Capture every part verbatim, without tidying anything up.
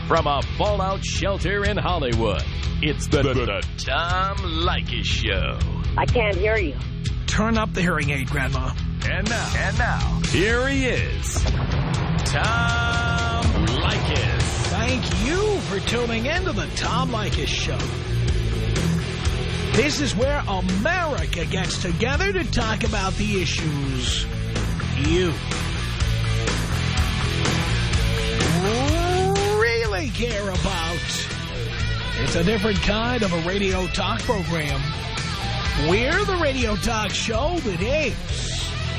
From a fallout shelter in Hollywood, it's the, the, the Tom Leykis Show. I can't hear you. Turn up the hearing aid, Grandma. And now, and now, here he is, Tom Leykis. Thank you for tuning in to the Tom Leykis Show. This is where America gets together to talk about the issues you really care about. It's a different kind of a radio talk program. We're the radio talk show that is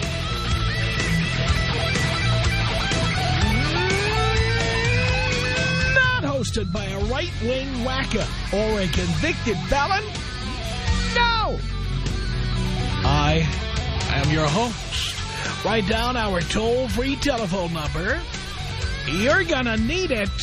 not hosted by a right-wing whacker or a convicted felon. No! I am your host. Write down our toll-free telephone number. You're gonna need it.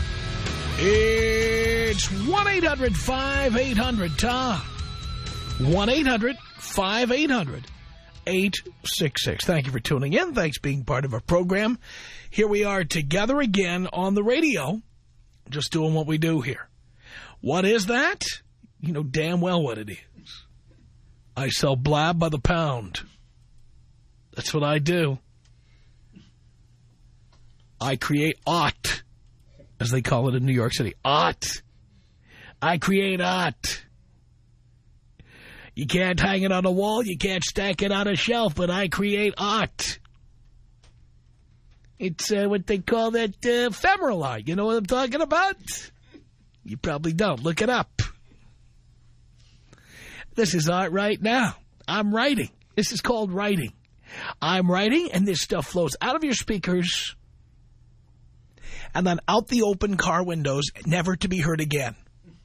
It's one eight hundred five eight hundred Tom. one eight hundred five eight hundred eight six six. Thank you for tuning in. Thanks for being part of our program. Here we are together again on the radio, just doing what we do here. What is that? You know damn well what it is. I sell blab by the pound. That's what I do. I create art, as they call it in New York City. Art. I create art. You can't hang it on a wall, you can't stack it on a shelf, but I create art. It's uh, what they call that uh, ephemeral art. You know what I'm talking about? You probably don't. Look it up. This is art right now. I'm writing. This is called writing. I'm writing, and this stuff flows out of your speakers and then out the open car windows, never to be heard again.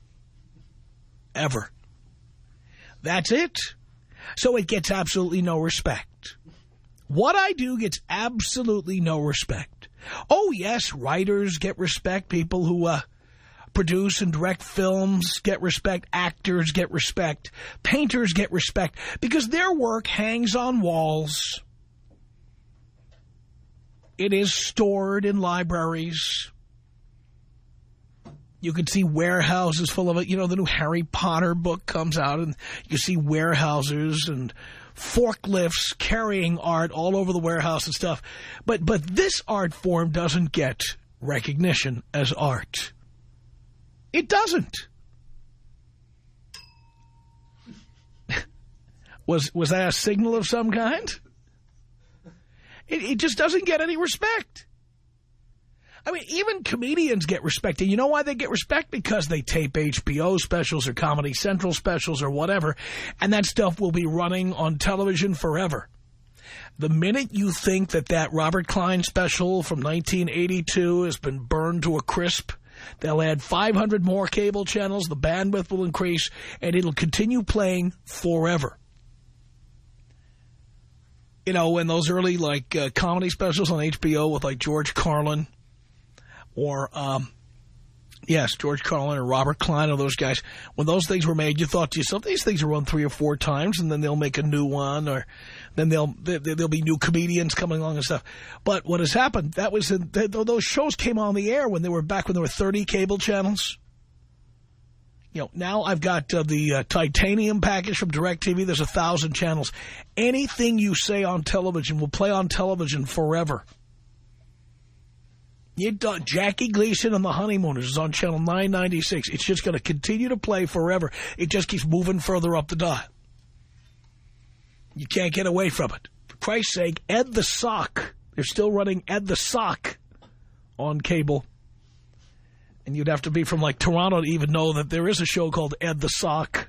Ever. That's it. So it gets absolutely no respect. What I do gets absolutely no respect. Oh, yes, writers get respect. People who uh, produce and direct films get respect. Actors get respect. Painters get respect because their work hangs on walls. It is stored in libraries. You can see warehouses full of it. You know, the new Harry Potter book comes out, and you see warehouses and forklifts carrying art all over the warehouse and stuff. But but this art form doesn't get recognition as art. It doesn't. was was that a signal of some kind? It, it just doesn't get any respect. I mean, even comedians get respect. And you know why they get respect? Because they tape H B O specials or Comedy Central specials or whatever, and that stuff will be running on television forever. The minute you think that that Robert Klein special from nineteen eighty-two has been burned to a crisp, they'll add five hundred more cable channels, the bandwidth will increase, and it'll continue playing forever. You know, when those early, like, uh, comedy specials on H B O with, like, George Carlin, or, um, yes, George Carlin or Robert Klein or those guys, when those things were made, you thought to yourself, these things will run three or four times, and then they'll make a new one, or then they'll, there'll be new comedians coming along and stuff. But what has happened, that was, in, those shows came on the air when they were back when there were thirty cable channels. You know, now I've got uh, the uh, titanium package from DirecTV. There's a thousand channels. Anything you say on television will play on television forever. You don't, Jackie Gleason and the Honeymooners is on channel nine ninety-six. It's just going to continue to play forever. It just keeps moving further up the dial. You can't get away from it. For Christ's sake, Ed the Sock. They're still running Ed the Sock on cable. And you'd have to be from, like, Toronto to even know that there is a show called Ed the Sock.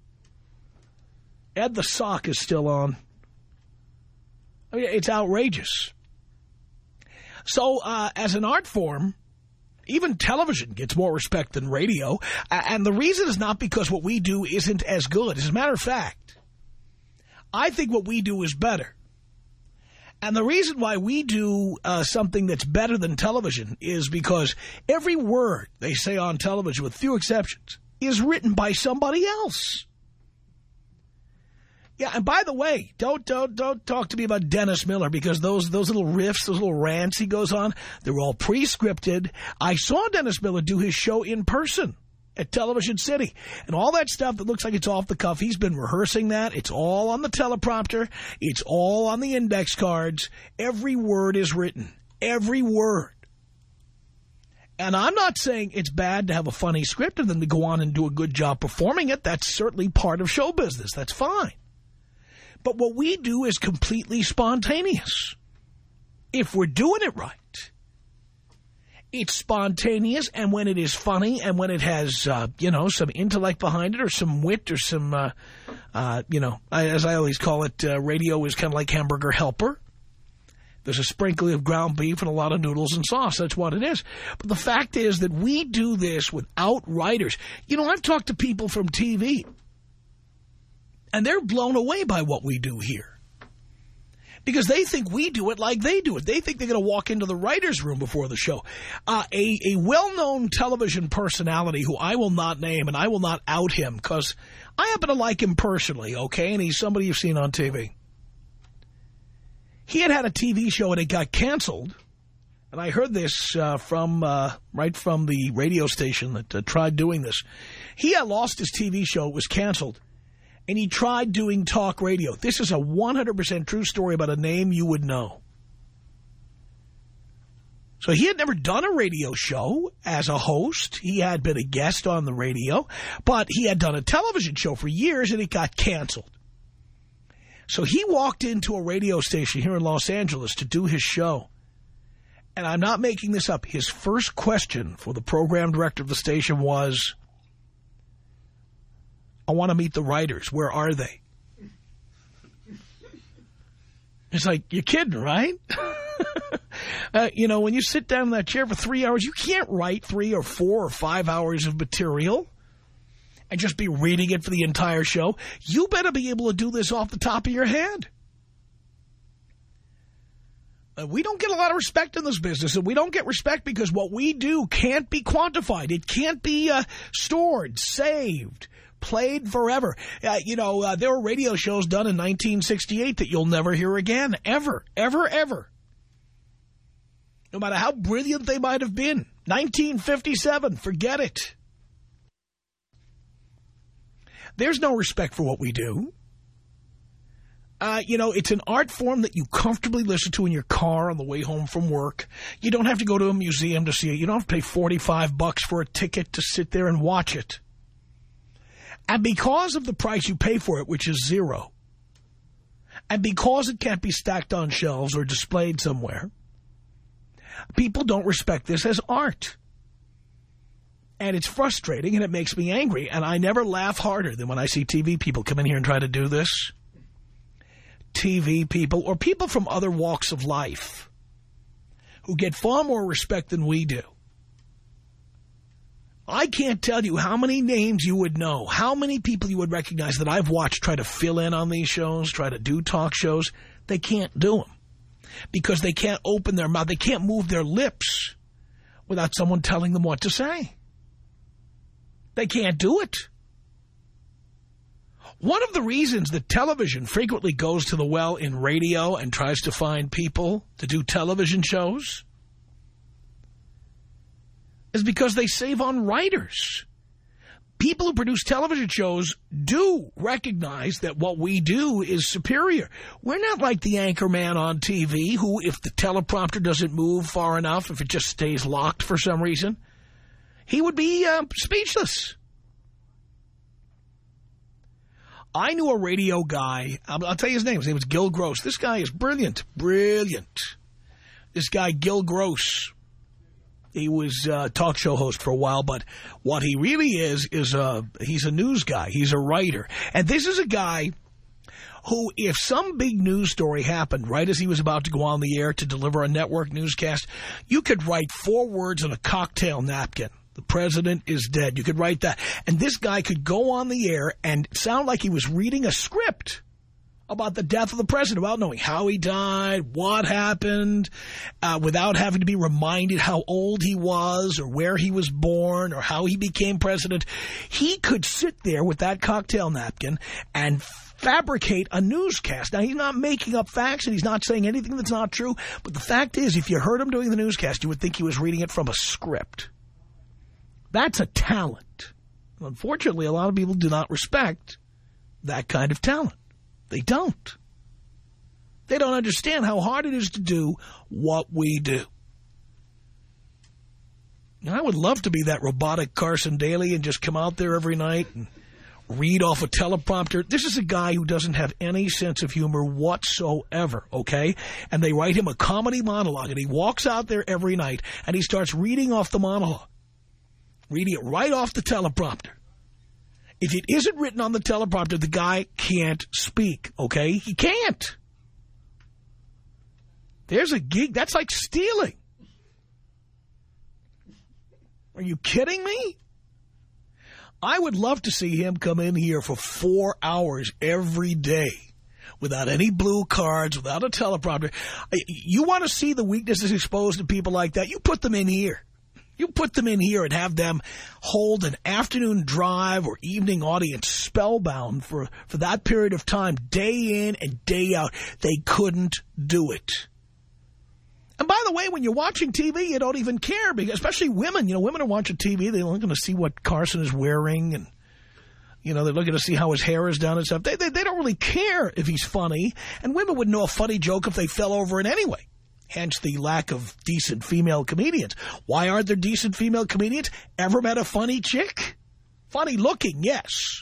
Ed the Sock is still on. I mean, it's outrageous. So, uh, as an art form, even television gets more respect than radio. And the reason is not because what we do isn't as good. As a matter of fact, I think what we do is better. And the reason why we do uh, something that's better than television is because every word they say on television, with few exceptions, is written by somebody else. Yeah, and by the way, don't don't don't talk to me about Dennis Miller, because those those little riffs, those little rants he goes on, they're all pre-scripted. I saw Dennis Miller do his show in person at Television City, and all that stuff that looks like it's off the cuff, he's been rehearsing that. It's all on the teleprompter. It's all on the index cards. Every word is written. Every word. And I'm not saying it's bad to have a funny script and then to go on and do a good job performing it. That's certainly part of show business. That's fine. But what we do is completely spontaneous. If we're doing it right, it's spontaneous, and when it is funny and when it has, uh, you know, some intellect behind it or some wit or some, uh, uh, you know, as I always call it, uh, radio is kind of like Hamburger Helper. There's a sprinkling of ground beef and a lot of noodles and sauce. That's what it is. But the fact is that we do this without writers. You know, I've talked to people from T V, and they're blown away by what we do here. Because they think we do it like they do it. They think they're going to walk into the writer's room before the show. Uh, a, a well-known television personality who I will not name, and I will not out him because I happen to like him personally, okay? And he's somebody you've seen on T V. He had had a T V show and it got canceled. And I heard this uh, from uh, right from the radio station that uh, tried doing this. He had lost his T V show. It was canceled. And he tried doing talk radio. This is a one hundred percent true story about a name you would know. So he had never done a radio show as a host. He had been a guest on the radio. But he had done a television show for years and it got canceled. So he walked into a radio station here in Los Angeles to do his show. And I'm not making this up. His first question for the program director of the station was, I want to meet the writers. Where are they? It's like, you're kidding, right? uh, you know, when you sit down in that chair for three hours, you can't write three or four or five hours of material and just be reading it for the entire show. You better be able to do this off the top of your head. Uh, we don't get a lot of respect in this business, and we don't get respect because what we do can't be quantified. It can't be uh, stored, saved, played forever. Uh, you know, uh, there were radio shows done in nineteen sixty-eight that you'll never hear again, ever, ever, ever. No matter how brilliant they might have been. nineteen fifty-seven, forget it. There's no respect for what we do. Uh, you know, it's an art form that you comfortably listen to in your car on the way home from work. You don't have to go to a museum to see it. You don't have to pay forty-five bucks for a ticket to sit there and watch it. And because of the price you pay for it, which is zero, and because it can't be stacked on shelves or displayed somewhere, people don't respect this as art. And it's frustrating, and it makes me angry. And I never laugh harder than when I see T V people come in here and try to do this. T V people, or people from other walks of life, who get far more respect than we do. I can't tell you how many names you would know, how many people you would recognize that I've watched try to fill in on these shows, try to do talk shows. They can't do them because they can't open their mouth. They can't move their lips without someone telling them what to say. They can't do it. One of the reasons that television frequently goes to the well in radio and tries to find people to do television shows is because they save on writers. People who produce television shows do recognize that what we do is superior. We're not like the anchor man on T V who, if the teleprompter doesn't move far enough, if it just stays locked for some reason, he would be uh, speechless. I knew a radio guy. I'll, I'll tell you his name. His name was Gil Gross. This guy is brilliant. Brilliant. This guy, Gil Gross. He was a talk show host for a while, but what he really is, is a, he's a news guy. He's a writer. And this is a guy who, if some big news story happened right as he was about to go on the air to deliver a network newscast, you could write four words on a cocktail napkin. The president is dead. You could write that. And this guy could go on the air and sound like he was reading a script about the death of the president, without knowing how he died, what happened, uh, without having to be reminded how old he was or where he was born or how he became president. He could sit there with that cocktail napkin and fabricate a newscast. Now, he's not making up facts and he's not saying anything that's not true. But the fact is, if you heard him doing the newscast, you would think he was reading it from a script. That's a talent. Unfortunately, a lot of people do not respect that kind of talent. They don't. They don't understand how hard it is to do what we do. I would love to be that robotic Carson Daly and just come out there every night and read off a teleprompter. This is a guy who doesn't have any sense of humor whatsoever, okay? And they write him a comedy monologue, and he walks out there every night, and he starts reading off the monologue, reading it right off the teleprompter. If it isn't written on the teleprompter, the guy can't speak, okay? He can't. There's a gig. That's like stealing. Are you kidding me? I would love to see him come in here for four hours every day without any blue cards, without a teleprompter. You want to see the weaknesses exposed to people like that? You put them in here. You put them in here and have them hold an afternoon drive or evening audience spellbound for, for that period of time, day in and day out. They couldn't do it. And by the way, when you're watching T V, you don't even care, because especially women. You know, women are watching T V. They're looking to see what Carson is wearing, and, you know, they're looking to see how his hair is done and stuff. They, they, they don't really care if he's funny. And women would know a funny joke if they fell over it anyway. Hence the lack of decent female comedians. Why aren't there decent female comedians? Ever met a funny chick? Funny looking, yes.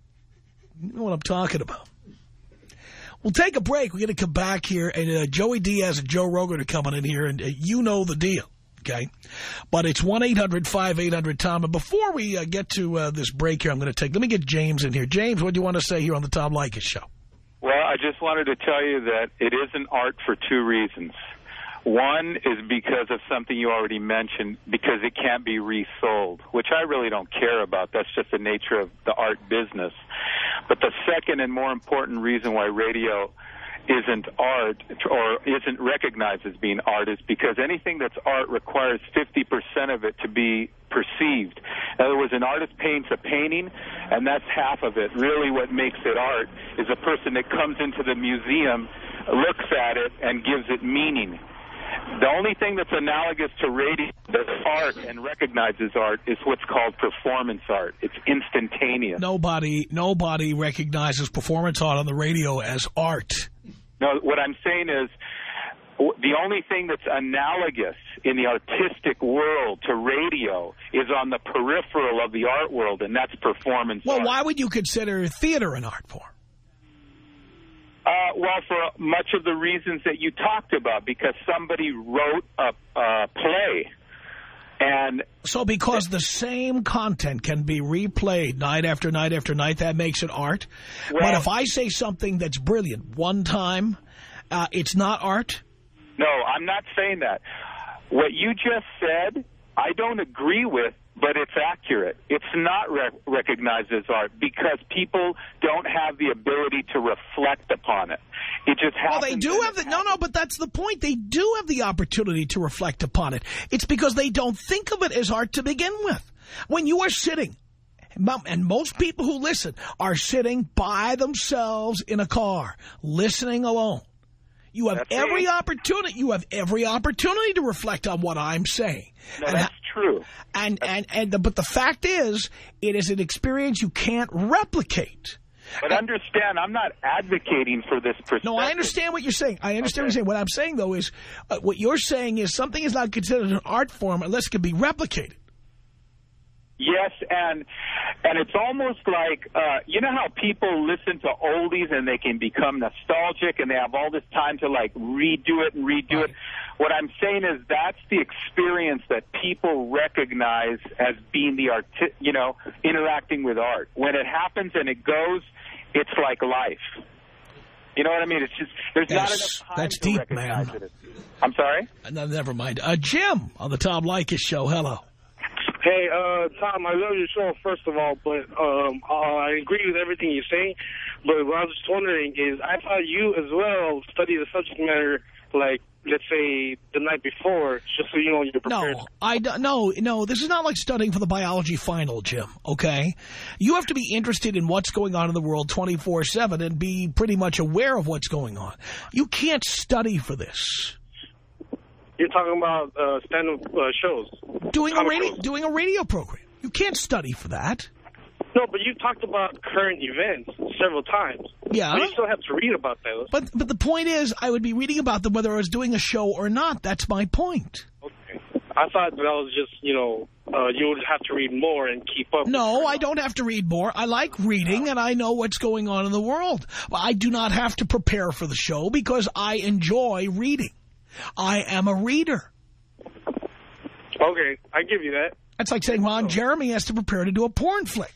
You know what I'm talking about. We'll take a break. We're going to come back here, and uh, Joey Diaz and Joe Rogan are coming in here, and uh, you know the deal, okay? But it's one eight hundred five eight hundred Tom. And before we uh, get to uh, this break here, I'm going to take, let me get James in here. James, what do you want to say here on the Tom Leykis Show? Well, I just wanted to tell you that it isn't art for two reasons. One is because of something you already mentioned, because it can't be resold, which I really don't care about. That's just the nature of the art business. But the second and more important reason why radio isn't art or isn't recognized as being art is because anything that's art requires fifty percent of it to be perceived. In other words, an artist paints a painting, and that's half of it. Really what makes it art is a person that comes into the museum, looks at it, and gives it meaning. The only thing that's analogous to radio that's art and recognizes art is what's called performance art. It's instantaneous. Nobody, nobody recognizes performance art on the radio as art. No, what I'm saying is the only thing that's analogous in the artistic world to radio is on the peripheral of the art world, and that's performance well, art. Well, why would you consider theater an art form? Uh, well, for much of the reasons that you talked about, because somebody wrote a, a play. And so because the same content can be replayed night after night after night, that makes it art? Well, but if I say something that's brilliant one time, uh, it's not art? No, I'm not saying that. What you just said, I don't agree with, but it's accurate. It's not re recognized as art because people don't have the ability to reflect upon it. It just happens. Well, they do have the, no, no, but that's the point. They do have the opportunity to reflect upon it. It's because they don't think of it as art to begin with. When you are sitting, and most people who listen are sitting by themselves in a car, listening alone. You have that's every right. opportunity. You have every opportunity to reflect on what I'm saying. No, and that's true. And and and the, but the fact is, it is an experience you can't replicate. But and, understand, I'm not advocating for this perspective. No, I understand what you're saying. I understand okay. what you're saying. What I'm saying though is, uh, what you're saying is something is not considered an art form unless it can be replicated. Yes, and and it's almost like, uh, you know how people listen to oldies and they can become nostalgic and they have all this time to, like, redo it and redo right. it? What I'm saying is that's the experience that people recognize as being the, art, you know, interacting with art. When it happens and it goes, it's like life. You know what I mean? It's just, there's that's, not enough time that's to deep, recognize man. it. I'm sorry? No, never mind. Uh, Jim on the Tom Leykis Show. Hello. Hey, uh, Tom, I love your show, first of all, but um, uh, I agree with everything you're saying. But what I was just wondering is I thought you as well study the subject matter like, let's say, the night before, just so you know you're prepared? No, I do, no, no. This is not like studying for the biology final, Jim, okay? You have to be interested in what's going on in the world twenty-four seven and be pretty much aware of what's going on. You can't study for this. You're talking about uh, stand-up uh, shows. Doing a, radio, shows. doing a radio program. You can't study for that. No, but you talked about current events several times. Yeah. So you still have to read about those. But but the point is, I would be reading about them whether I was doing a show or not. That's my point. Okay. I thought that was just, you know, uh, you would have to read more and keep up. No, I don't have to read more. I like reading, and I know what's going on in the world. But I do not have to prepare for the show because I enjoy reading. I am a reader. Okay, I give you that. That's like saying Ron Jeremy has to prepare to do a porn flick.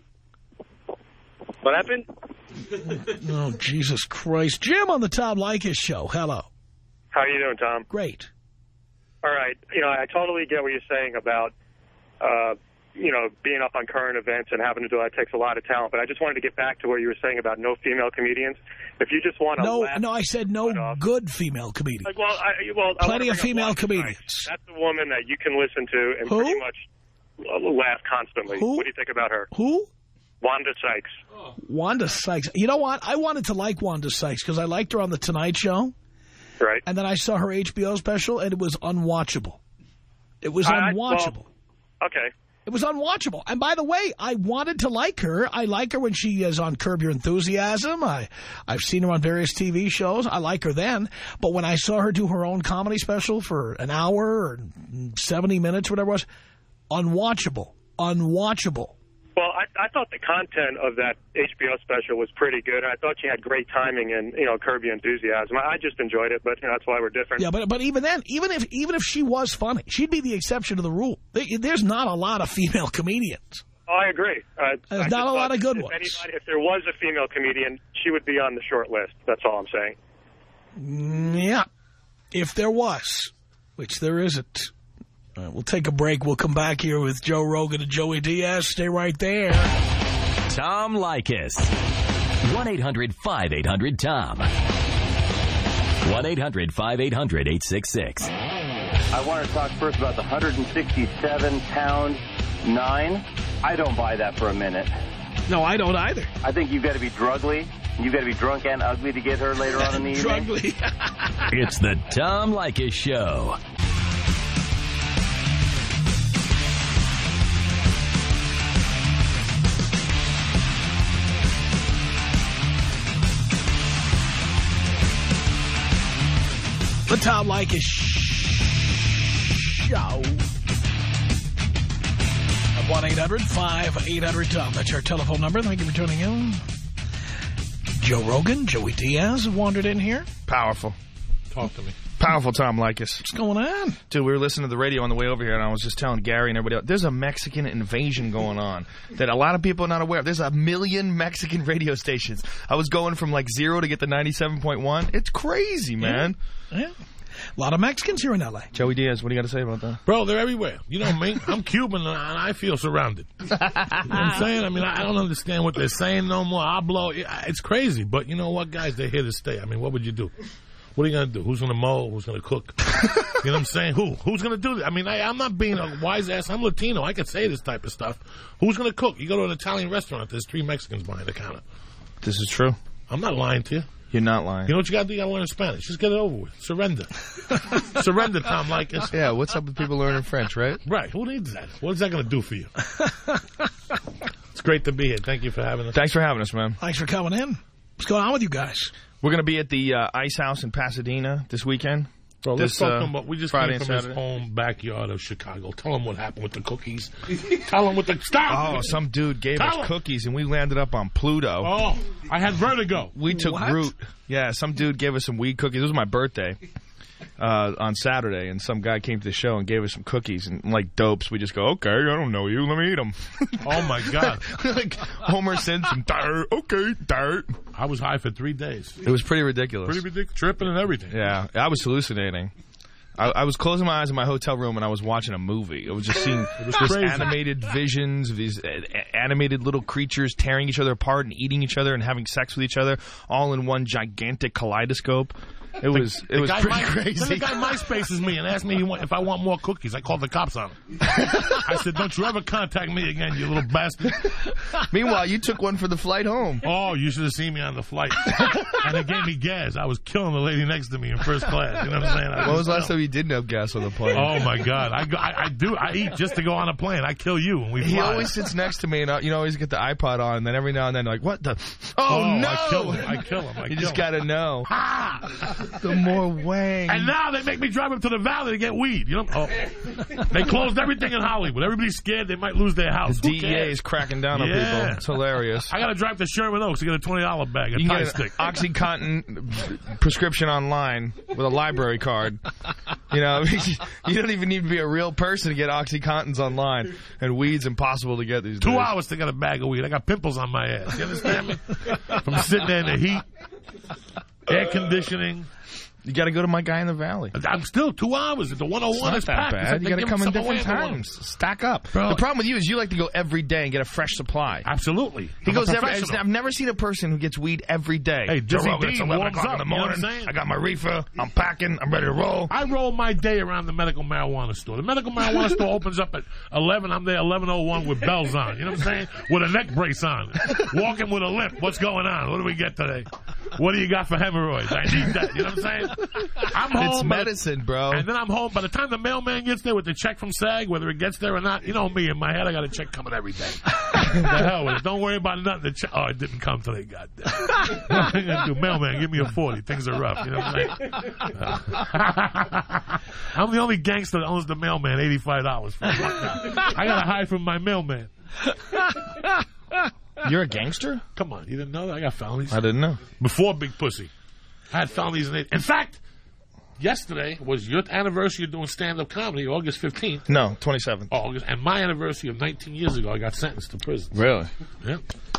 What happened? Oh, Jesus Christ. Jim on the Tom Leykis show. Hello. How are you doing, Tom? Great. All right. You know, I totally get what you're saying about, uh, you know, being up on current events and having to do that takes a lot of talent. But I just wanted to get back to what you were saying about no female comedians. If you just want to No, laugh, no, I said no good female comedians. Like, well, I, well, Plenty I of female Wanda comedians. Sykes. That's a woman that you can listen to and Who? pretty much laugh constantly. Who? What do you think about her? Who? Wanda Sykes. Wanda Sykes. You know what? I wanted to like Wanda Sykes because I liked her on The Tonight Show. Right. And then I saw her H B O special, and it was unwatchable. It was I, unwatchable. Well, okay. It was unwatchable. And by the way, I wanted to like her. I like her when she is on Curb Your Enthusiasm. I, I've seen her on various T V shows. I like her then. But when I saw her do her own comedy special for an hour or seventy minutes, whatever it was, unwatchable. Unwatchable. Well, I, I thought the content of that H B O special was pretty good. I thought she had great timing and, you know, Curb Your Enthusiasm. I, I just enjoyed it, but you know, that's why we're different. Yeah, but but even then, even if even if she was funny, she'd be the exception to the rule. There's not a lot of female comedians. Oh, I agree. Uh, There's I not a lot of good if ones. Anybody, if there was a female comedian, she would be on the short list. That's all I'm saying. Mm, yeah, if there was, which there isn't. All right, we'll take a break. We'll come back here with Joe Rogan and Joey Diaz. Stay right there. Tom Leykis. one eight hundred five eight hundred Tom. one eight hundred five eight hundred eight six six. I want to talk first about the one hundred sixty-seven pound nine. I don't buy that for a minute. No, I don't either. I think you've got to be drugly. You've got to be drunk and ugly to get her later on in the evening. Drugly. It's the Tom Leykis Show. The Tom Leykis Show. one eight hundred five eight hundred Tom. That's our telephone number. Thank you for tuning in. Joe Rogan, Joey Diaz have wandered in here. Powerful. Talk to me. Powerful Tom Leykis. What's going on? Dude, we were listening to the radio on the way over here, and I was just telling Gary and everybody else, there's a Mexican invasion going on that a lot of people are not aware of. There's a million Mexican radio stations. I was going from like zero to get to ninety-seven point one. It's crazy, man. Yeah. yeah. A lot of Mexicans here in L A. Joey Diaz, what do you got to say about that? Bro, they're everywhere. You know me. I'm Cuban, and I feel surrounded. You know what I'm saying? I mean, I don't understand what they're saying no more. I blow. It's crazy. But you know what, guys? They're here to stay. I mean, what would you do? What are you going to do? Who's going to mow? Who's going to cook? You know what I'm saying? Who? Who's going to do that? I mean, I, I'm not being a wise ass. I'm Latino. I can say this type of stuff. Who's going to cook? You go to an Italian restaurant, there's three Mexicans behind the counter. This is true. I'm not lying to you. You're not lying. You know what you got to do? You got to learn Spanish. Just get it over with. Surrender. Surrender, Tom Leykis. Yeah, what's up with people learning French, right? Right. Who needs that? What is that going to do for you? It's great to be here. Thank you for having us. Thanks for having us, man. Thanks for coming in. What's going on with you guys? We're going to be at the uh, Ice House in Pasadena this weekend. Bro, let's this, talk uh, to him about, we just Friday came from his home backyard of Chicago. Tell him what happened with the cookies. Tell him what the... Stop! Oh, some dude gave Tell us him. cookies, and we landed up on Pluto. Oh, I had vertigo. We took What? root. Yeah, some dude gave us some weed cookies. It was my birthday uh, on Saturday, and some guy came to the show and gave us some cookies. And like dopes, we just go, okay, I don't know you. Let me eat them. Oh, my God. Like Homer Simpson. Dirt. Okay, dirt. I was high for three days. It was pretty ridiculous. Pretty ridiculous. Tripping and everything. Yeah, I was hallucinating. I, I was closing my eyes in my hotel room and I was watching a movie. I was just seeing was this crazy. animated visions of these uh, animated little creatures tearing each other apart and eating each other and having sex with each other, all in one gigantic kaleidoscope. It was it was guy pretty My, crazy. Then the guy MySpaces me and asked me if I want more cookies. I called the cops on him. I said, don't you ever contact me again, you little bastard. Meanwhile, you took one for the flight home. Oh, you should have seen me on the flight. And they gave me gas. I was killing the lady next to me in first class. You know what I'm saying? I When was the last time you didn't have gas on the plane? Oh, my God. I, go, I, I do. I eat just to go on a plane. I kill you when we fly. He always sits next to me, and I, you know, always get the iPod on, and then every now and then, like, what the? Oh, Oh, no! I kill him. I kill him. I you kill just him. got to know. Ah! The more wang. And now they make me drive up to the valley to get weed. You know, oh. They closed everything in Hollywood. Everybody's scared they might lose their house. The Who D E A cares? is cracking down on Yeah. people. It's hilarious. I got to drive to Sherman Oaks to get a twenty dollar bag, a You Thai can get stick. an OxyContin prescription online with a library card. You know, you don't even need to be a real person to get OxyContins online. And weed's impossible to get these Two days. hours to get a bag of weed. I got pimples on my ass. You understand me? From sitting there in the heat, air conditioning. You got to go to my guy in the valley. I'm still two hours at the one oh one. It's It's not packed. that It's bad. like You they got to give come them in some different away in the one. times. Stack up. Bro. The problem with you is you like to go every day and get a fresh supply. Absolutely. He I'm goes a every. professional. I've never seen a person who gets weed every day. Hey, Joe Jesse Rogan, it's Dean eleven warms o'clock up, in the you know what morning. I'm saying? I got my reefer. I'm packing. I'm ready to roll. I roll my day around the medical marijuana store. The medical marijuana store opens up at eleven. I'm there eleven oh one with bells on. You know what I'm saying? With a neck brace on. Walking with a limp. What's going on? What do we get today? What do you got for hemorrhoids? I need that. You know what I'm saying? I'm home. It's by the- medicine, bro. And then I'm home. By the time the mailman gets there with the check from SAG, whether it gets there or not, you know me, in my head, I got a check coming every day. The hell with it. Don't worry about nothing. The check, oh, it didn't come today, goddamn. What am I going to do? Mailman, give me a forty. Things are rough. You know what I'm saying? I'm the only gangster that owns the mailman eighty-five dollars. I got to hide from my mailman. You're a gangster? Come on. You didn't know that? I got felonies. I didn't know. Before Big Pussy. I had felonies in it. In fact, yesterday was your anniversary of doing stand-up comedy, August fifteenth. No, twenty-seventh. Oh, August, and my anniversary of nineteen years ago, I got sentenced to prison. Really? Yeah.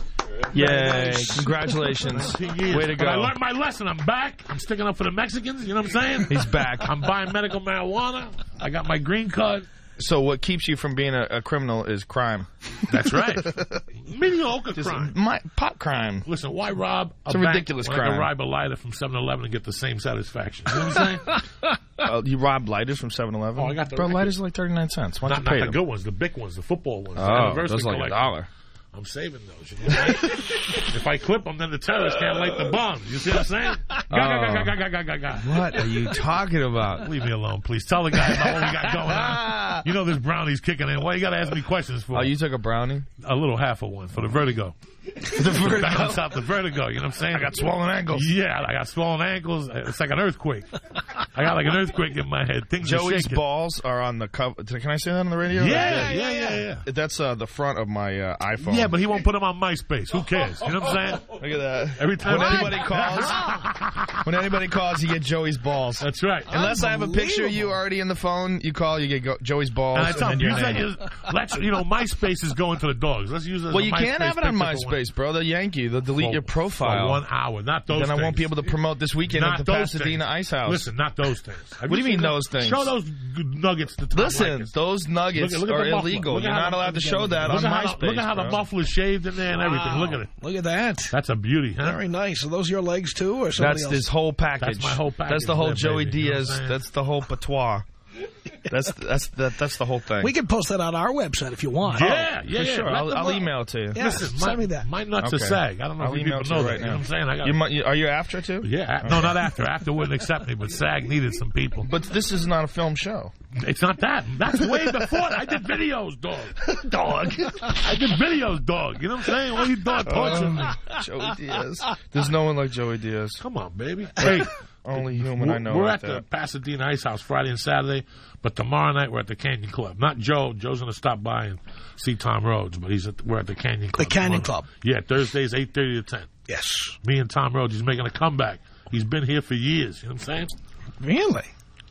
Yay. Congratulations. nineteen years. Way to But I go. learned my lesson. I'm back. I'm sticking up for the Mexicans. You know what I'm saying? He's back. I'm buying medical marijuana. I got my green card. So what keeps you from being a, a criminal is crime. That's right. Mediocre Just crime. My, pot crime. Listen, why rob a It's a bank ridiculous when I crime. can rob a lighter from seven eleven and get the same satisfaction? You know what I'm saying? Uh, you robbed lighters from seven eleven? Oh, I got the Bro, record. lighters are like thirty-nine cents. Why don't Not, you not pay the them? good ones, the big ones, the football ones. the Oh, anniversary those are like a collection. dollar. I'm saving those. You know what I'm saying? If I clip them, then the terrorists can't light the bomb. You see what I'm saying? Ga, ga, ga, ga, ga, ga, ga, ga, ga. What are you talking about? Leave me alone, please. Tell the guy about what we got going on. You know there's brownies kicking in. Why you got to ask me questions for? Oh, you took a brownie? A little half of one for the vertigo. The vertigo? Balance out the vertigo. You know what I'm saying? I got swollen ankles. Yeah, I got swollen ankles. It's like an earthquake. I got like an earthquake in my head. Things are Joey's shaking. balls are on the cover. Can I say that on the radio? Yeah, yeah, yeah, yeah. That's uh, the front of my uh, iPhone. Yeah, but he won't put them on MySpace. Who cares? You know what I'm saying? Look at that. Every time When anybody calls, when anybody calls, you get Joey's balls. That's right. Unless I have a picture of you already in the phone, you call, you get go- Joey's balls, And I and, tell him, then your use that, name. use, let's, you know, MySpace is going to the dogs. Let's use it as Well, a you MySpace can't have it on picture for one- MySpace, bro. They'll yank you. They'll delete for- your profile. For one hour. Not those Then I things. won't be able to promote this weekend Not at the those Pasadena things. Ice House. Listen, not those things. Have What do you seen mean those? those things? Show those g- nuggets to Tom Listen, Leykis. those nuggets Look at- look at are the muffler. illegal. Look at You're how not the- allowed to show that Look on at how, MySpace, the, look at how bro. the muffler's shaved in there and everything. Look at it. Look at that. That's a beauty, huh? Very nice. Are those your legs, too, or somebody That's else? this whole package. That's my whole package That's the whole there, Joey baby. You know what I'm Diaz. saying? That's the whole patois. That's that's that, that's the whole thing. We can post that on our website if you want. Yeah, yeah, For yeah. sure. Let I'll, them I'll know. email it to you. Yeah, Listen, send my, me that. my nuts Okay. are sag. I don't know I'll if you email people it to know you that. right You know now. what I'm saying? I got You might, you, are you after too? Yeah. No, not after. After wouldn't accept me, but SAG needed some people. But this is not a film show. It's not that. That's way before. I did videos, dog. Dog. I did videos, dog. You know what I'm saying? Why you dog torturing me? Joey Diaz. There's no one like Joey Diaz. Come on, baby. Hey, Only human we're, I know we're like at the that. Pasadena Ice House Friday and Saturday, but tomorrow night we're at the Canyon Club. Not Joe. Joe's going to stop by and see Tom Rhodes, but he's at, we're at the Canyon Club. The Canyon tomorrow. Club. Yeah, Thursdays, eight thirty to ten. Yes. Me and Tom Rhodes, he's making a comeback. He's been here for years. You know what I'm saying? Really?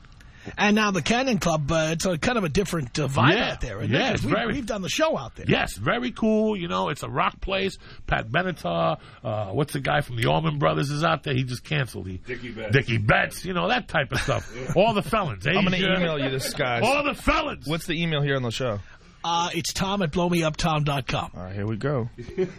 And now the Canyon Club, uh, it's a kind of a different uh, vibe Yeah. out there. Isn't Yeah, it? 'Cause it's we, very- We've done the show out there. Yes, very cool. You know, it's a rock place. Pat Benatar, uh, what's the guy from the Allman Brothers is out there. He just canceled. He, Dickie Betts. Dickie Betts, you know, that type of stuff. All the felons. I'm going to Asia, email you this, guys. All the felons. What's the email here on the show? Uh, it's Tom at blow me up tom dot com. All right, here we go.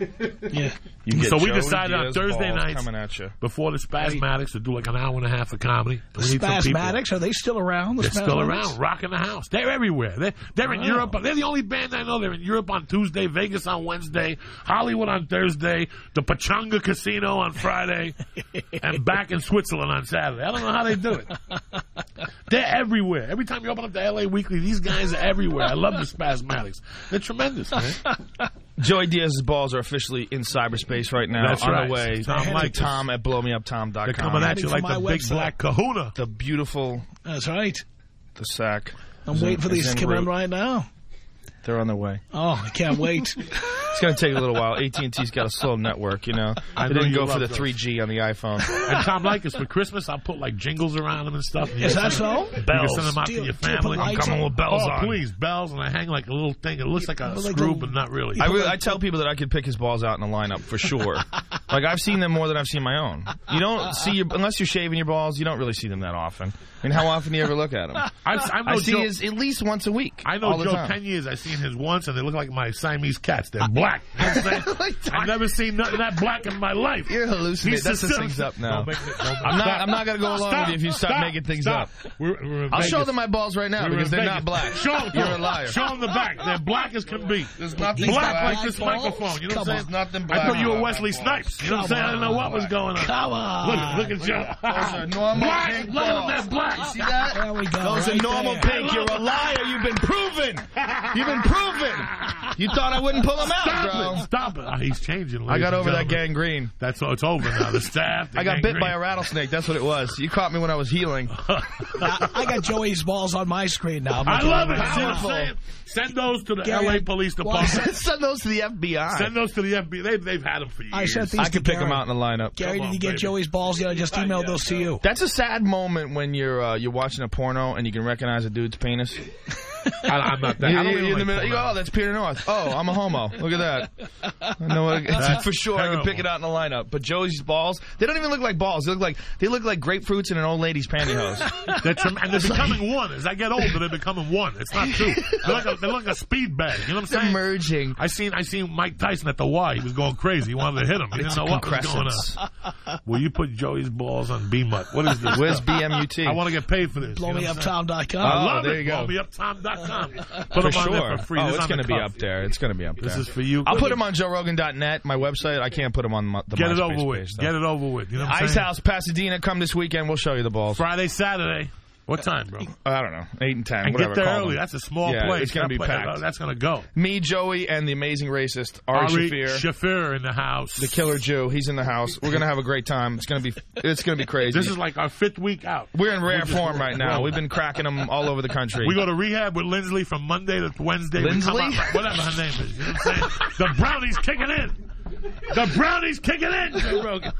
Yeah. You get So we Joey decided on Diaz Thursday balls nights coming at you. before the Spasmatics to do like an hour and a half of comedy. The We need some people. Spasmatics, are they still around? The They're still Spasmatics? around, rocking the house. They're everywhere. They're, they're in Wow. Europe. They're the only band I know. They're in Europe on Tuesday, Vegas on Wednesday, Hollywood on Thursday, the Pachanga Casino on Friday, and back in Switzerland on Saturday. I don't know how they do it. They're everywhere. Every time you open up the L A Weekly, these guys are everywhere. I love the Spasmatics. They're tremendous, man. Joey Diaz's balls are officially in cyberspace right now. That's on right. the way. Tom Like Leykis. Tom at blow me up tom dot com. They're coming at you Heading like for the my big website. black kahuna. The beautiful, That's right. the sack. I'm is waiting in- for these is to en come in route. right now. They're on their way. Oh, I can't wait. It's going to take a little while. A T and T's got a slow network, you know. I They know didn't you go for love the those. three G on the iPhone. And Tom Leykis, for Christmas, I'll put like jingles around them and stuff. Is that so? You can Bells. send them out Do to you- your do you put family. lights coming on? with bells oh, on. please, bells, and I hang like a little thing. It looks like a Like screw, a- but not really. I, really, I tell people that I could pick his balls out in a lineup for sure. Like, I've seen them more than I've seen my own. You don't see your, unless you're shaving your balls, you don't really see them that often. I mean, how often do you ever look at them? I've, I, know I see Joe, his at least once a week. I know all the Joe time. ten years. I've seen his once, and they look like my Siamese cats. They're black. You know what I'm saying? I've never seen nothing that black in my life. You're hallucinating. He's That's the Sicilian. things up now. Don't make it- don't- I'm not. stop. I'm not going to go along Stop. with you if you stop, Stop. making things Stop. up. We're, we're in I'll show Vegas. them my balls right now We're because in they're Vegas. not black. Show them. You're a liar. Show them the back. They're black as can be. There's Black nothing black. like this Black balls? microphone. You know what Come I'm on. saying? Nothing I black thought you were about Wesley my balls. Snipes. You know what I'm Come saying? I didn't know what was going on. Come on. Look, look at you. are normal Black. pink Look at them. balls. They're black. You see that? There we go. Those are right normal there. pink. You're a liar. You've been proven. You've been proven. You thought I wouldn't pull them out, Stop bro. it. Stop it. Oh, he's changing. I got ladies and over that gentlemen. gangrene. That's all. It's over now. The staff. the I got bit gangrene. by a rattlesnake. That's what it was. You caught me when I was healing. I, I got Joey's balls on my screen now. I'm I looking love at it. See what I'm Powerful. saying? Send those to the Gary, L A Police why- Department. Send those to the F B I. Send those to the F B I. They've, they've had them for years. I sent these I to could pick Gary. them out in a lineup. Gary, Come did on, you get baby. Joey's balls yet? I just emailed those to you. That's a sad moment when you're uh, you're watching a porno and you can recognize a dude's penis. I, I'm not that. You, I don't you, even in the like middle, you go, porno. oh, that's Peter North. Oh, I'm a homo. Look at that. I know what, That's for sure I terrible. can pick it out in the lineup. But Joey's balls, they don't even look like balls. They look like they look like grapefruits in an old lady's pantyhose. They're trem- and they're becoming one. As I get older, they're becoming one. It's not two. They're like a, they're like a speed bag. You know what I'm They're saying? merging. I seen I seen Mike Tyson at the Y. He was going crazy. He wanted to hit him. He didn't It's know what was going concrescence. on. Will you put Joey's balls on B M U T? What is this? Where's stuff? B M U T? I want to get paid for this. blow you know me what up I'm saying? tom dot com. I Oh, love there it. you go. blow me up tom dot com. Put For them on sure. there for free. Oh, This it's on going the to be cuff. up there. It's going to be up This there. is for you. I'll put them on Joe Rogan dot net, my website. I can't put them on my, the Get it MySpace over with. page, though. Get it over with. You know what I'm Ice saying? House, Pasadena. Come this weekend. We'll show you the balls. Friday, Saturday. What time, bro? I don't know. eight and ten. And whatever. get there call early. them. That's a small Yeah, place. it's gonna That be place- packed. That's going to go. Me, Joey, and the amazing racist, Ari, Shafir. Shafir in the house. The killer Jew. He's in the house. We're going to have a great time. It's going to be it's going to be crazy. This is like our fifth week out. We're in rare We're just- form right now. We've been cracking them all over the country. We go to rehab with Lindsley from Monday to Wednesday. We come Lindsley? out- whatever her name is. You know what I'm saying? The brownie's kicking in. The brownie's kicking in. Joe Rogan.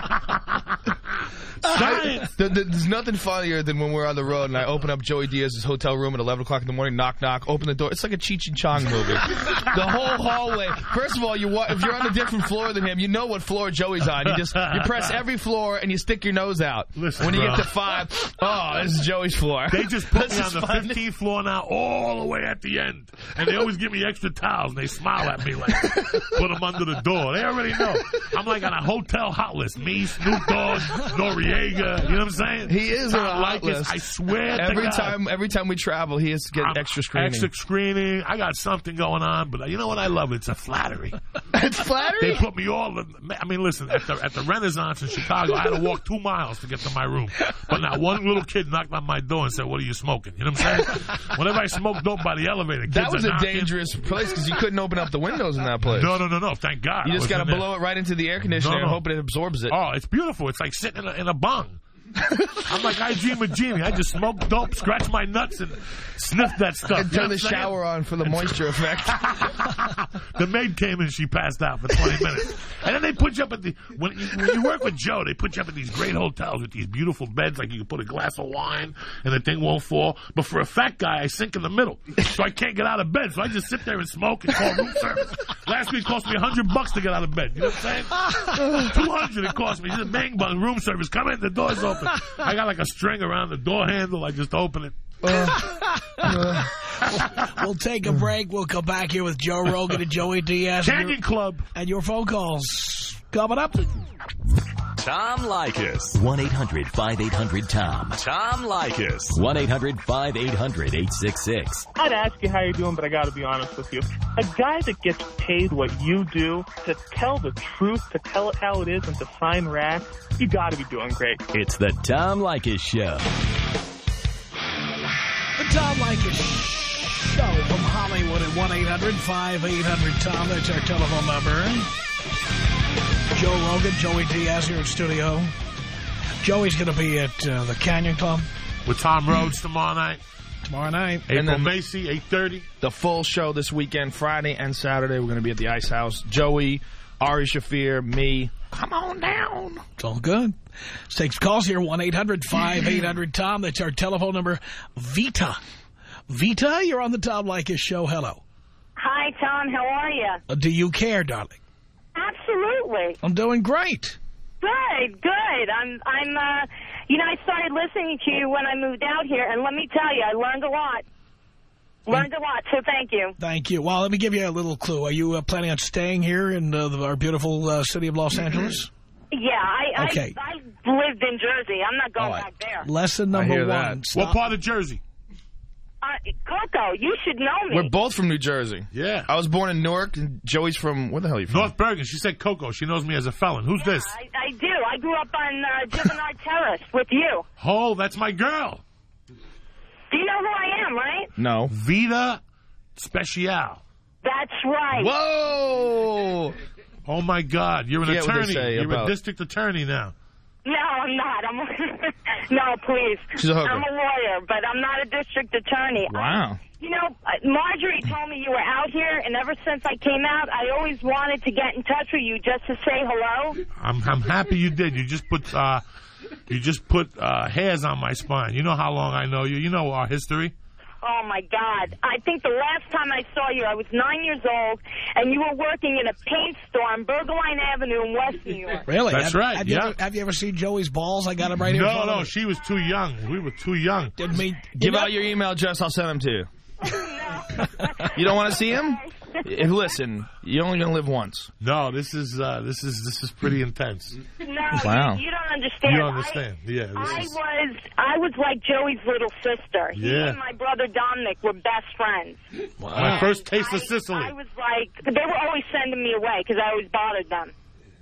Science. The- the- there's nothing funnier than when we're on the road and I open up Joey Diaz's hotel room at eleven o'clock in the morning, knock, knock, open the door. It's like a Cheech and Chong movie. The whole hallway. First of all, you wa- if you're on a different floor than him, you know what floor Joey's on. You just you press every floor and you stick your nose out. Listen, when you bro. get to five, oh, this is Joey's floor. They just put This me on is the fun. fifteenth floor now, all the way at the end. And they always give me extra towels, and they smile at me like, put them under the door. They already know. I'm like on a hotel hot list. Me, Snoop Dogg, Noriega. You know what I'm saying? He is on a Tom hot Leykis, list. I swear to Every God. time, every time we travel, he has to get I'm- extra screening. Extra screening. I got something going on, but you know what I love? It's a flattery. It's flattery. They put me all in, I mean, listen, at the, at the Renaissance in Chicago, I had to walk two miles to get to my room. But now one little kid knocked on my door and said, what are you smoking? You know what I'm saying? Whenever I smoke dope by the elevator, kids That was are a knocking. dangerous place because you couldn't open up the windows in that place. No, no, no, no. Thank God. You I just was got to in there. blow it right into the air conditioner No, no. and hope it absorbs it. Oh, it's beautiful. It's like sitting in a, in a bong. I'm like I G Magini. I just smoke dope, scratch my nuts, and sniff that stuff. And You know turn the what I'm saying? shower on for the moisture effect. The maid came in, she passed out for twenty minutes. And then they put you up at the, when you, when you work with Joe, they put you up at these great hotels with these beautiful beds, like you can put a glass of wine and the thing won't fall. But for a fat guy, I sink in the middle. So I can't get out of bed. So I just sit there and smoke and call room service. Last week it cost me a hundred bucks to get out of bed. You know what I'm saying? Two hundred it cost me. Just bang bang room service. Come in, the door's open. I got like a string around the door handle. I just open it. we'll, we'll take a break. We'll come back here with Joe Rogan and Joey Diaz. Canyon and your, Club. And your phone calls coming up. Tom Leykis. one eight hundred five eight hundred Tom. Tom Leykis. one eight hundred five eight hundred eight six six. I'd ask you how you're doing, but I got to be honest with you. A guy that gets paid what you do to tell the truth, to tell it how it is, and to sign racks, you got to be doing great. It's the Tom Leykis Show. The Tom Leykis Show from Hollywood at one eight hundred five eight hundred Tom. That's our telephone number. Joe Rogan, Joey Diaz here in studio. Joey's going to be at uh, the Canyon Club. With Tom Rhodes tomorrow night. Tomorrow night. And April then Macy, eight thirty. The full show this weekend, Friday and Saturday. We're going to be at the Ice House. Joey, Ari Shaffir, me. Come on down. It's all good. Let's take calls here, one eight hundred five eight hundred Tom. That's our telephone number. Vita. Vita, you're on the Tom Leykis Show. Hello. Hi, Tom. How are you? Uh, do you care, darling? Absolutely. I'm doing great. Good, good. I'm, I'm, uh, you know, I started listening to you when I moved out here, and let me tell you, I learned a lot. Learned a lot, so thank you. Thank you. Well, let me give you a little clue. Are you uh, planning on staying here in uh, the, our beautiful uh, city of Los Angeles? Yeah, I, okay. I, I lived in Jersey. I'm not going right. back there. Lesson number one. What part of Jersey? Uh, Coco, you should know me. We're both from New Jersey. Yeah. I was born in Newark, and Joey's from, where the hell are you from? North Bergen. She said Coco. She knows me as a felon. Who's yeah, this? I, I do. I grew up on uh, Juvenile Terrace with you. Oh, that's my girl. Do you know who I am, right? No. Vita Special. That's right. Whoa! Oh, my God. You're an Forget what they attorney. say You're about- a district attorney now. No, I'm not. I'm no, please. She's a hooker. I'm a lawyer, but I'm not a district attorney. Wow. I, you know, Marjorie told me you were out here, and ever since I came out, I always wanted to get in touch with you just to say hello. I'm I'm happy you did. You just put uh, you just put uh, hairs on my spine. You know how long I know you. You know our history. Oh, my God. I think the last time I saw you, I was nine years old, and you were working in a paint store on Berghain Avenue in West New York. Really? That's have, right, Have, yeah. you ever, have you ever seen Joey's balls? I got him right here. No, no, she was too young. We were too young. Didn't mean, Give you out know, your email address, I'll send them to you. No. You don't want to see him? If, listen, you're only going to live once. No, this is uh, this is this is pretty intense. No, Wow. you, you don't understand. You don't understand. I, Yeah, this I is- was I was like Joey's little sister. He Yeah. and my brother Dominic were best friends. My first taste I, of Sicily. I was like, they were always sending me away because I always bothered them.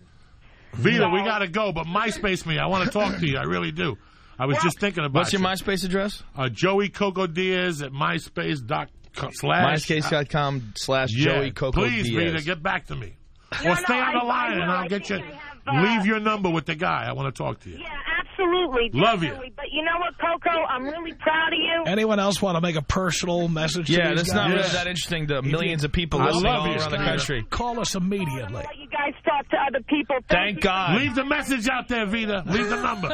Vita, we No. got to go, but MySpace me. I want to talk to you. I really do. I was Well, just thinking about What's your you. MySpace address? Uh, Joey Coco Diaz at MySpace dot com slash. MySpace.com slash Yeah, Joey Coco please, Diaz. Vita, get back to me. No, or stay no, on the I- line, I will. and I'll I get you. think I have, uh, Leave your number with the guy. I want to talk to you. Yeah, absolutely. Love you. definitely. But you know what, Coco? I'm really proud of you. anyone else want to make a personal message to Yeah, these that's guys? not really Yeah. that interesting to millions of people I listening love all you. around the country. Call us I'm immediately. gonna let you guys talk to other people. Thank, Thank you. God. Leave the message out there, Vita. Leave the number.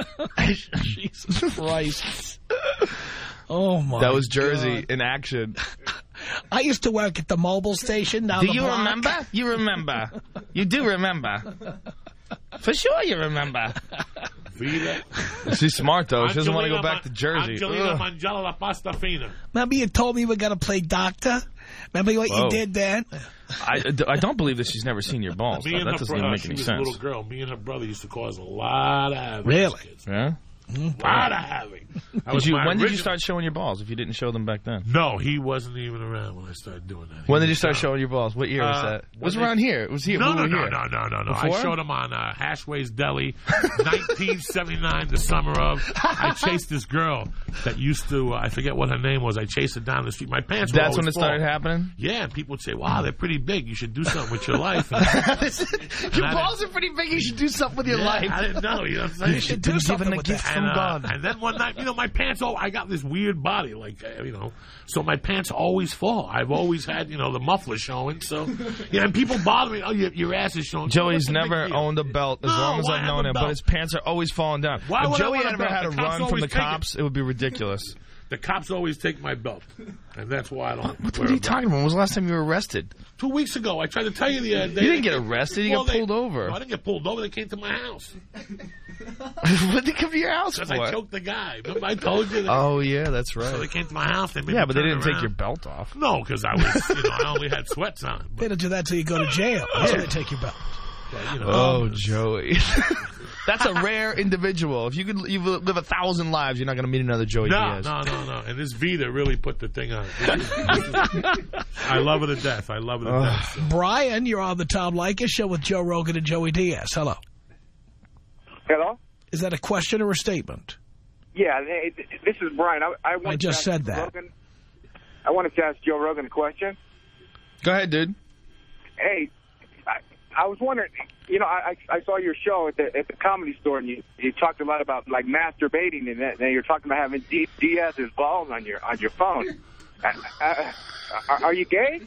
Jesus Christ. Oh, my That was Jersey God. in action. I used to work at the mobile station down Do the you block. remember? You remember. You do remember. For sure you remember. Vita. She's smart, though. She doesn't want to go Angelina back to Jersey. Angelina Ugh. Mangiala La Pasta Fina. Remember you told me we were going to play doctor? Remember what Whoa. you did then? I, I don't believe that she's never seen your balls. Me though. and That her doesn't even brother, make she any was a sense. little girl. Me and her brother used to cause a lot of havoc. Really? Kids. Yeah? A lot of havoc. That Did was you, my when did you original- start showing your balls if you didn't show them back then? No, he wasn't even around when I started doing that. He When did you was start down. showing your balls? What year was Uh, that? It when was they- around here. It was here. No, we no, were no, here. no, no, no, no. I Before? showed him on uh, Hashway's Deli, nineteen seventy-nine, the summer of. I chased this girl that used to, uh, I forget what her name was. I chased her down the street. My pants were That's when it always started full. happening? Yeah, and people would say, wow, they're pretty big. You should do something with your life. Your I balls are pretty big. You should do something with your Yeah, life. I didn't know. You know what I'm saying? You should do Been something given a with gift that. from And, uh, God. and then one night, you know, my pants, oh, I got this weird body, like, uh, you know, so my pants always fall. I've always had, you know, the muffler showing, so, yeah, and people bother me, oh, your, your ass is showing. Joey's What's the big never deal? owned a belt as No, long as why I've have known a him, belt? but his pants are always falling down. Why if would I Joey want a ever belt? had to The cops run from always the take it. cops, it would be ridiculous. The cops always take my belt, and that's why I don't. What, what wear are you a belt. talking about? When was the last time you were arrested? Two weeks ago. I tried to tell you the other day. You didn't get arrested. You well, got they, pulled over. No, I didn't get pulled over. They came to my house. What did they come to your house for? Because I choked the guy. Remember I told you that? Oh, yeah, that's right. So they came to my house. They made yeah, me but they turn didn't around. take your belt off. No, because I was, you know, I only had sweats on. They don't do that till you go to jail. That's when they take your belt. But, you know, Oh, Joey. That's a rare individual. If you could you live a thousand lives, you're not going to meet another Joey no, Diaz. no, no, no. And this Vita really put the thing on. I love her to death. I love her to Oh. death. So. Brian, you're on the Tom Leykis show with Joe Rogan and Joey Diaz. Hello. Hello? Is that a question or a statement? Yeah, hey, this is Brian. I, I, I just said that. Rogan, I wanted to ask Joe Rogan a question. Go ahead, dude. Hey, I, I was wondering, you know, I, I saw your show at the at the Comedy Store, and you, you talked a lot about, like, masturbating, and, that, and you're talking about having D, Diaz's balls on your on your phone. uh, uh, are, are you gay?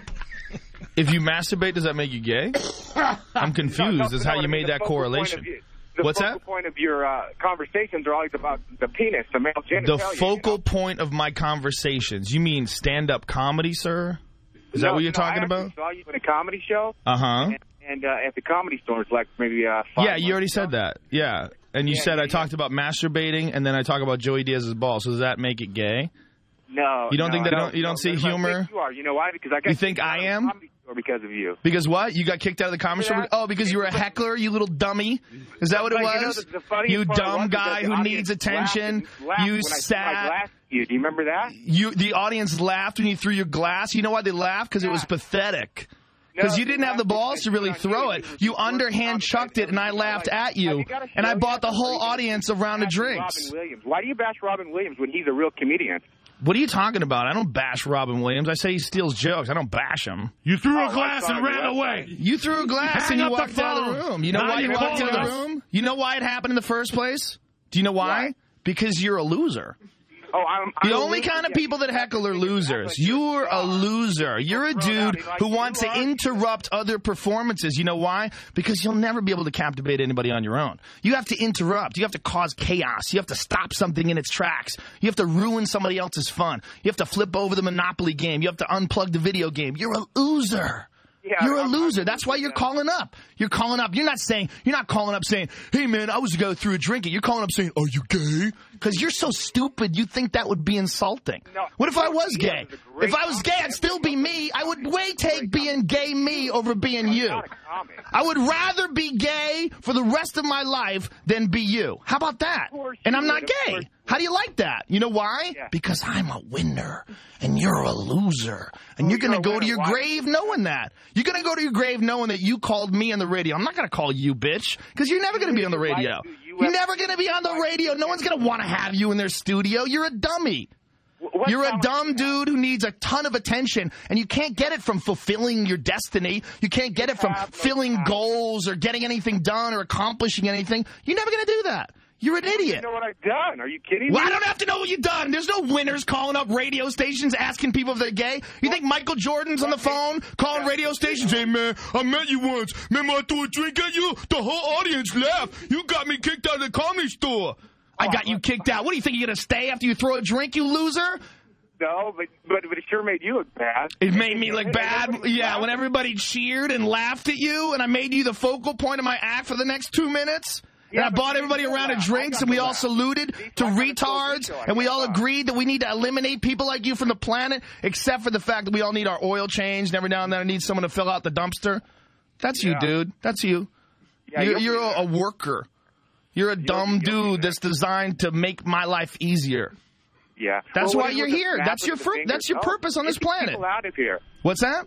If you masturbate, does that make you gay? I'm confused. No, no, Is no, how I you mean, made the that focal point correlation. of you- The What's focal that? point of your uh, conversations are always about the penis, the male genitalia. The focal you know? point of my conversations. You mean stand-up comedy, sir? Is no, that what you're no, talking I about? actually saw you in a comedy show. Uh-huh. And, and uh, at the Comedy Store, it's like maybe uh, five Yeah, you already months said ago. that. Yeah. And you Yeah, said yeah, I yeah. talked about masturbating, and then I talk about Joey Diaz's balls. So does that make it gay? No. You don't no, think that- no, you don't- you don't no, see that's what I humor? think You are. You know why? Because I got You think kicked out I of the am? Comedy Store because of you. Because what? You got kicked out of the comedy store? Remember Oh, because you were a heckler, you little dummy? Is that what it But, you know, was? the- the funniest You part dumb was guy that the who audience needs laughed attention. and laughed You when I threw my sat. glass at you. Do you remember that? You, the audience laughed when you threw your glass. You know why they laughed? Because it was pathetic. Because No, you didn't have the laughed balls because to really you throw know, it. you You were underhand working on chucked it, and I laughed like, at you. have got a And I show bought the yet? whole Or you audience a round of bash drinks. Robin Williams. Why do you bash Robin Williams when he's a real comedian? What are you talking about? I don't bash Robin Williams. I say he steals jokes. I don't bash him. You threw Oh, a glass I and saw ran your away. You threw a glass Hang and you up the walked out of the phone. room. You know Now why you're you walked out of the calling room? You know why it happened in the first place? Do you know why? Why? Because you're a loser. Oh, I'm, The I'm only a kind of loser. people that heckle are losers. You're a loser. You're a dude who wants to interrupt other performances. You know why? Because you'll never be able to captivate anybody on your own. You have to interrupt. You have to cause chaos. You have to stop something in its tracks. You have to ruin somebody else's fun. You have to flip over the Monopoly game. You have to unplug the video game. You're a loser. Yeah, You're a I'm- loser. I'm- That's why you're yeah. calling up. You're calling up. You're not saying, you're not calling up saying, hey man, I was going through a drinking. You're calling up saying, are you gay? Because you're so stupid, you think that would be insulting. No, What if I was he gay? is a great If I was gay, I'd still be me. I would way take being gay me over being you. Not a comic. I would rather be gay for the rest of my life than be you. How about that? Of course And you I'm not would, of gay. course. How do you like that? You know why? Yeah. Because I'm a winner and you're a loser. And you're going to you're a go to winner. your Why? grave knowing that. You're going to go to your grave knowing that you called me on the radio. I'm not going to call you bitch because you're never going to be on the Why radio. do you You're have- never going to be on the radio. No one's going to want to have you in their studio. You're a dummy. What You're a comic- dumb dude who needs a ton of attention, and you can't get it from fulfilling your destiny. You can't get it from have no filling time. goals or getting anything done or accomplishing anything. You're never going to do that. You're an You idiot. know what I've done? Are you kidding Well, me? I don't have to know what you've done. There's no winners calling up radio stations asking people if they're gay. You think Michael Jordan's on the phone calling radio stations? Hey, man, I met you once. Remember I threw a drink at you? The whole audience laughed. You got me kicked out of the comedy store. I got you kicked out. What do you think? You're going to stay after you throw a drink, you loser? No, but, but but it sure made you look bad. It made me look And bad. everybody Yeah, laughed. when everybody cheered and laughed at you, and I made you the focal point of my act for the next two minutes. Yeah, and I but bought you everybody a didn't round of laugh. drinks, I and we got all the saluted laugh. to I got the retards, show. I and we got all the laugh. agreed that we need to eliminate people like you from the planet, except for the fact that we all need our oil changed, and every now and then I need someone to fill out the dumpster. That's you, Yeah. dude. That's you. Yeah, you're you'll you're be a, a worker. You're a dumb you'll be dude there. that's designed to make my life easier. Yeah. That's Well, why what you're was the here. snap That's of your the fir- fingers? that's your No, purpose on this get the planet. people out of here. What's that?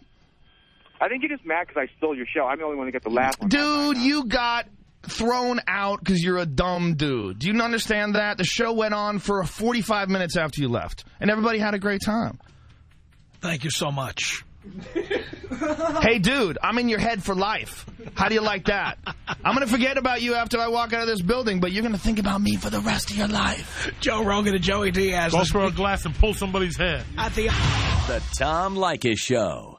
I think you're just mad because I stole your show. I'm the only one that got the laugh. On Dude, you got thrown out because you're a dumb dude. Do you understand that? The show went on for forty-five minutes after you left, and everybody had a great time. Thank you so much. Hey, dude, I'm in your head for life. How do you like that? I'm going to forget about you after I walk out of this building, but you're going to think about me for the rest of your life. Joe Rogan and Joey Diaz. Go for a glass and pull somebody's hair. At the... The Tom Leykis Show.